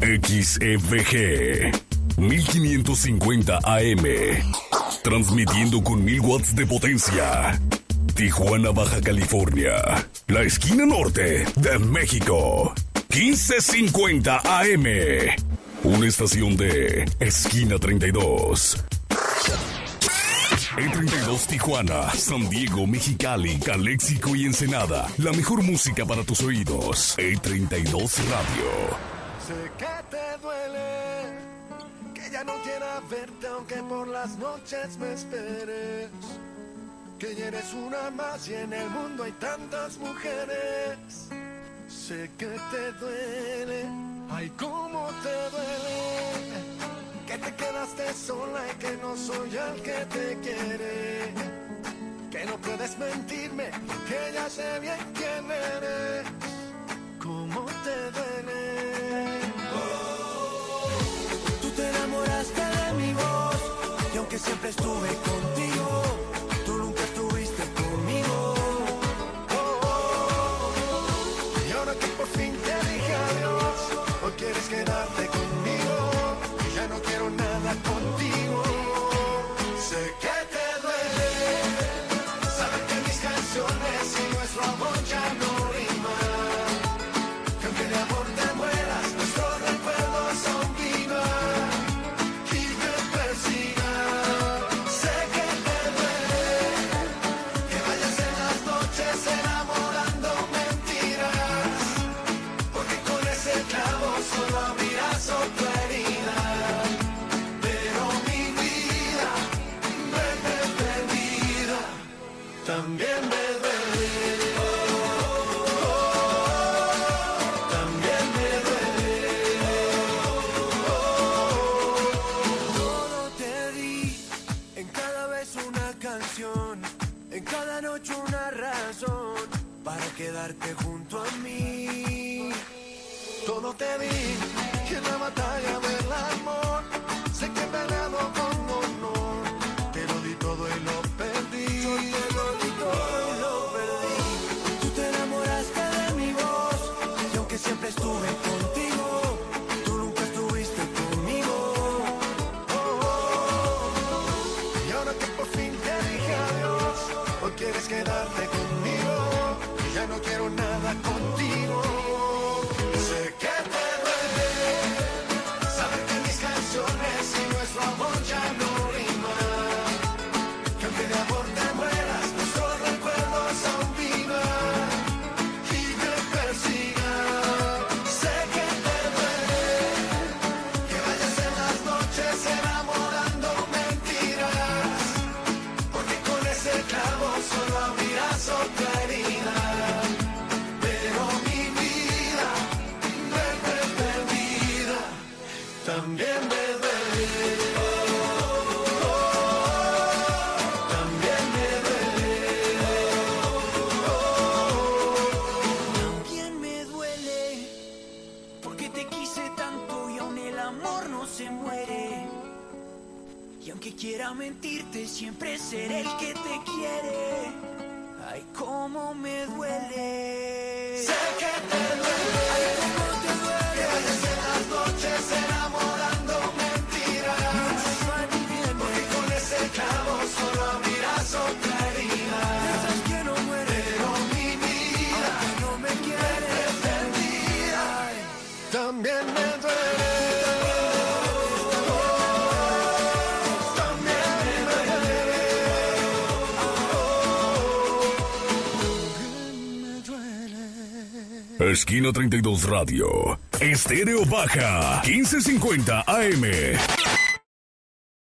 XEVG 1550 AM, transmitiendo con 1000 watts de potencia. Tijuana, Baja California, la esquina norte de México. 1550 AM, una estación de Esquina 32. E32 Tijuana, San Diego, Mexicali, Caléxico y Ensenada. La mejor música para tus oídos. E32 Radio. Sé que te duele, que ya no quiera verte aunque por las noches me esperes. Que ya eres una más y en el mundo hay tantas mujeres. Sé que te duele, ay cómo te duele. Que te quedaste sola y que no soy el que te quiere. Que no puedes mentirme, que ya sé bien quién eres. ¿Cómo te duele? Oh, tú te enamoraste de mi voz y aunque siempre estuve contigo, tú nunca estuviste conmigo. Y ahora que por fin te dije adiós, hoy quieres quedarte conmigo. Ya no quiero nada contigo. Sé que te duele saber que mis canciones y nuestro amor ya no riman. Que aunque de amor te mueras, nuestros recuerdos aún vivan y me persigan. Sé que te duele que vayas en las noches enamorando mentiras, porque con ese clavo solo abrirás otra herida. También me duele, también me duele. Todo te di, en cada vez una canción, en cada noche una razón para quedarte junto a mí. Todo te di, y en la batalla del amor, sé que he peleado con honor, te lo di todo y lo perdí. Siempre estuve contigo, tú nunca estuviste conmigo. Y ahora que por fin te dije adiós, hoy quieres quedarte conmigo. Y ya no quiero nada contigo. Sé que te duele saber que mis canciones y nuestro amor ya no riman. Que aunque de amor te mueras, nuestros recuerdos aún vivan y me persigan. Solo abrirás otra herida, pero mi vida duele perdida, también me duele, también me duele, también me duele, porque te quise tanto y aún el amor no se muere. Y aunque quiera mentirte, siempre seré el que te quiere. Ay, cómo me duele. Sé que te duele. Ay, cómo te duele. Que vayas en las noches enamorando mentiras. Porque con ese clavo solo abrirás otra herida. Esas que no mueren. Pero mi vida, aunque no me quieres perdida, también me duele. Esquina 32 Radio, Estéreo Baja, 1550 AM.